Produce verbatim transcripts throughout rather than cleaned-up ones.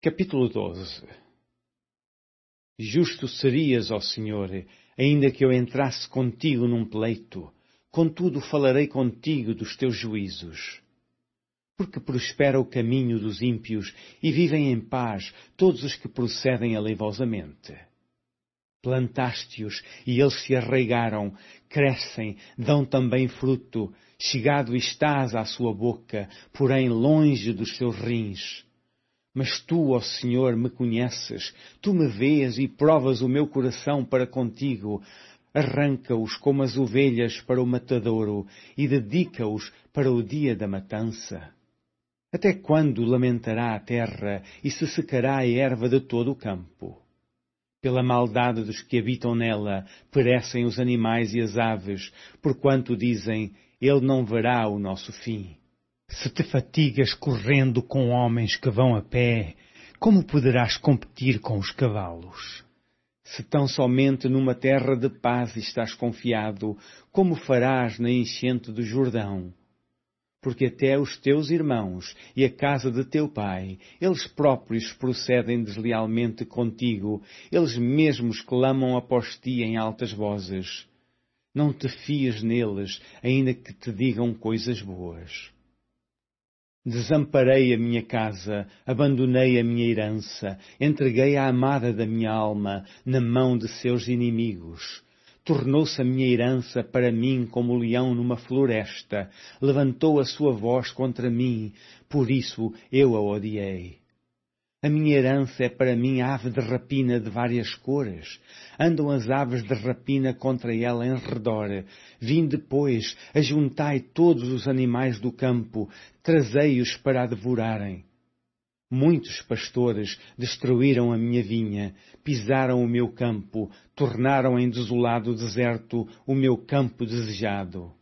Capítulo doze. Justo serias, ó Senhor, ainda que eu entrasse contigo num pleito, contudo falarei contigo dos teus juízos. Porque prospera o caminho dos ímpios e vivem em paz todos os que procedem aleivosamente. Plantaste-os e eles se arraigaram, crescem, dão também fruto, chegado estás à sua boca, porém longe dos seus rins. Mas tu, ó Senhor, me conheces, tu me vês e provas o meu coração para contigo. Arranca-os como as ovelhas para o matadouro e dedica-os para o dia da matança. Até quando lamentará a terra e se secará a erva de todo o campo? Pela maldade dos que habitam nela, perecem os animais e as aves, porquanto dizem, ele não verá o nosso fim. Se te fatigas correndo com homens que vão a pé, como poderás competir com os cavalos? Se tão somente numa terra de paz estás confiado, como farás na enchente do Jordão? Porque até os teus irmãos e a casa de teu pai, eles próprios procedem deslealmente contigo, eles mesmos clamam após ti em altas vozes. Não te fies neles, ainda que te digam coisas boas. Desamparei a minha casa, abandonei a minha herança, entreguei a amada da minha alma na mão de seus inimigos. Tornou-se a minha herança para mim como o leão numa floresta, levantou a sua voz contra mim, por isso eu a odiei. A minha herança é para mim ave de rapina de várias cores. Andam as aves de rapina contra ela em redor. Vinde, pois, ajuntai todos os animais do campo, trazei-os para a devorarem. Muitos pastores destruíram a minha vinha, pisaram o meu campo, tornaram em desolado deserto o meu campo desejado.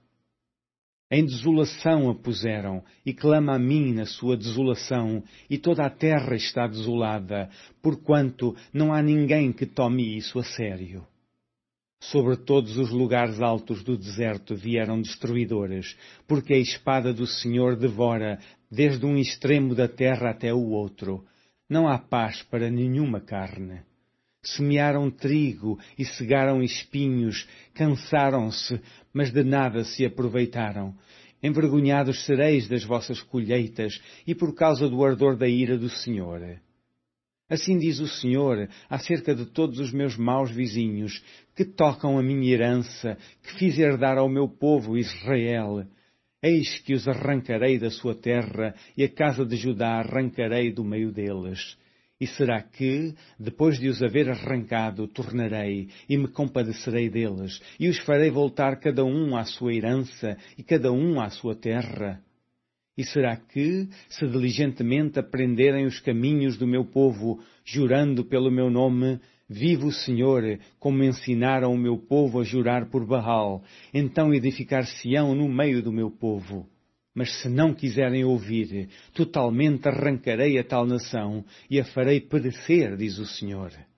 Em desolação a puseram, e clama a mim na sua desolação, e toda a terra está desolada, porquanto não há ninguém que tome isso a sério. Sobre todos os lugares altos do deserto vieram destruidores, porque a espada do Senhor devora, desde um extremo da terra até o outro. Não há paz para nenhuma carne. Semearam trigo e cegaram espinhos, cansaram-se, mas de nada se aproveitaram. Envergonhados sereis das vossas colheitas e por causa do ardor da ira do Senhor. Assim diz o Senhor acerca de todos os meus maus vizinhos, que tocam a minha herança, que fiz herdar ao meu povo Israel. Eis que os arrancarei da sua terra e a casa de Judá arrancarei do meio deles. E será que, depois de os haver arrancado, tornarei e me compadecerei deles, e os farei voltar cada um à sua herança e cada um à sua terra? E será que, se diligentemente aprenderem os caminhos do meu povo, jurando pelo meu nome, vive o Senhor, como ensinaram o meu povo a jurar por Baal, então edificar-se-ão no meio do meu povo? Mas se não quiserem ouvir, totalmente arrancarei a tal nação e a farei perecer, diz o Senhor.